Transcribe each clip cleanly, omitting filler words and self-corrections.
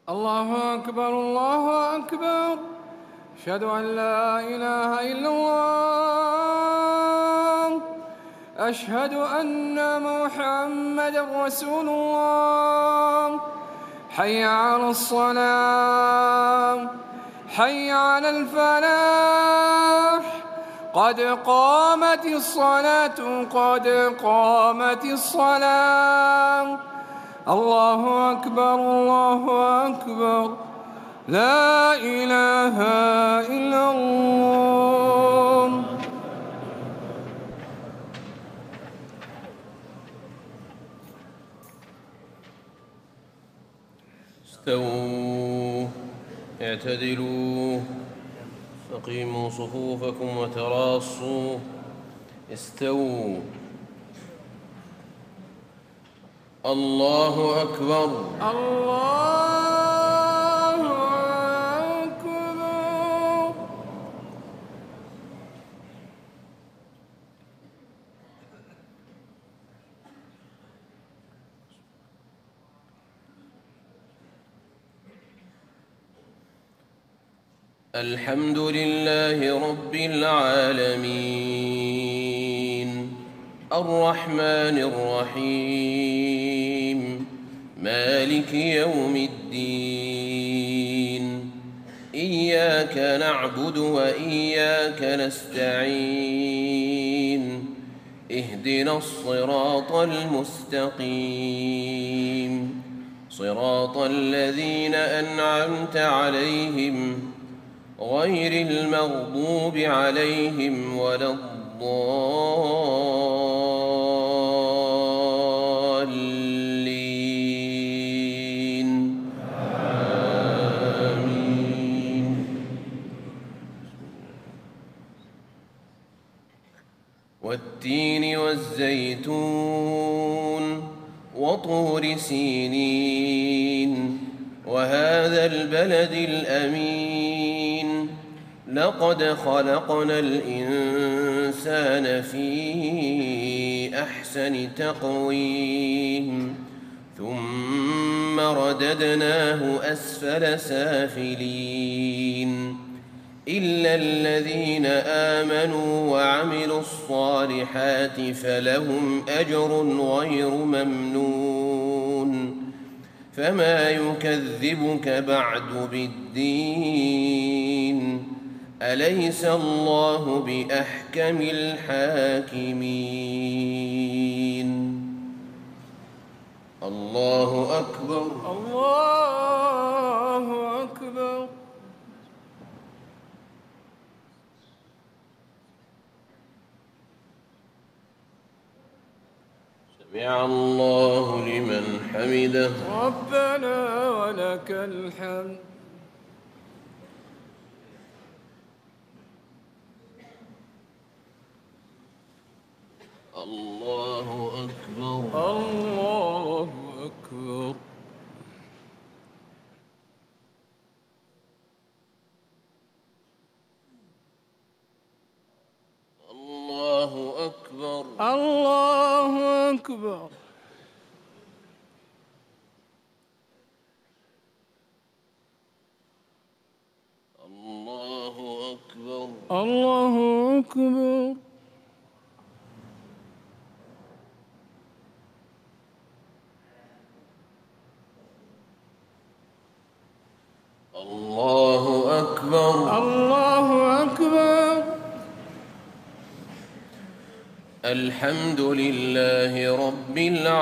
الله أكبر الله أكبر. أشهد أن لا إله إلا الله. أشهد أن محمدا رسول الله. حي على الصلاة، حي على الفلاح. قد قامت الصلاة، قد قامت الصلاة. الله أكبر الله أكبر. لا إله إلا الله. استووا، اعتدلوا، أقيموا صفوفكم وتراصوا. استووا. الله أكبر الله أكبر. الحمد لله رب العالمين، الرحمن الرحيم، مالك يوم الدين. إياك نعبد وإياك نستعين. اهدنا الصراط المستقيم، صراط الذين أنعمت عليهم غير المغضوب عليهم ولا الضالين. آمين. والتين والزيتون وطور سينين وهذا البلد الأمين. لقد خلقنا الإنسان في أحسن تقويم ثم رددناه أسفل سافلين إلا الذين آمنوا وعملوا الصالحات فلهم أجر غير ممنون. فما يكذبك بعد بالدين؟ أليس الله بأحكم الحاكمين؟ الله أكبر الله أكبر. سمع الله لمن حمده. ربنا ولك الحمد. الله أكبر الله أكبر. الله أكبر الله أكبر. الله أكبر الله أكبر. الله أكبر الله أكبر. الحمد لله رب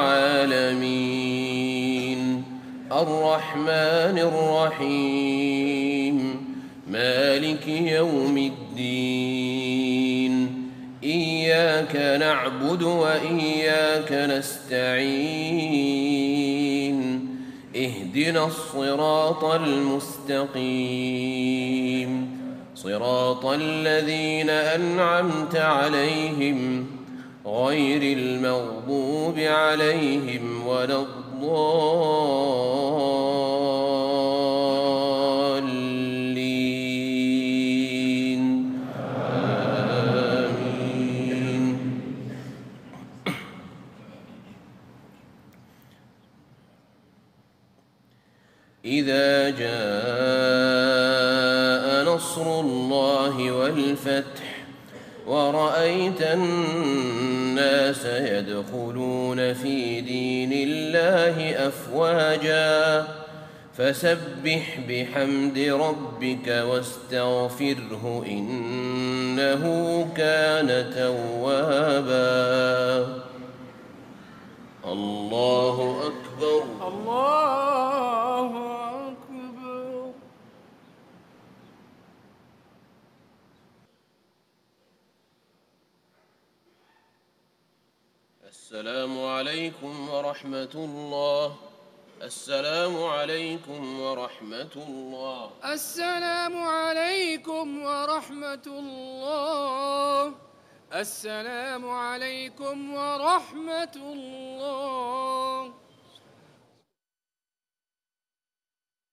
العالمين، الرحمن الرحيم، مالك يوم الدين. إياك نعبد وإياك نستعين. اهدنا الصراط المستقيم، صراط الذين أنعمت عليهم غير المغضوب عليهم ولا الضالين. آمين. إذا جاء نصر الله والفتح ورأيت الناس يدخلون في دين الله أفواجا فسبح بحمد ربك واستغفره إنه كان توابا. الله أكبر. الله أكبر. السلام عليكم ورحمة الله. السلام عليكم ورحمة الله. السلام عليكم ورحمة الله. السلام عليكم ورحمة الله.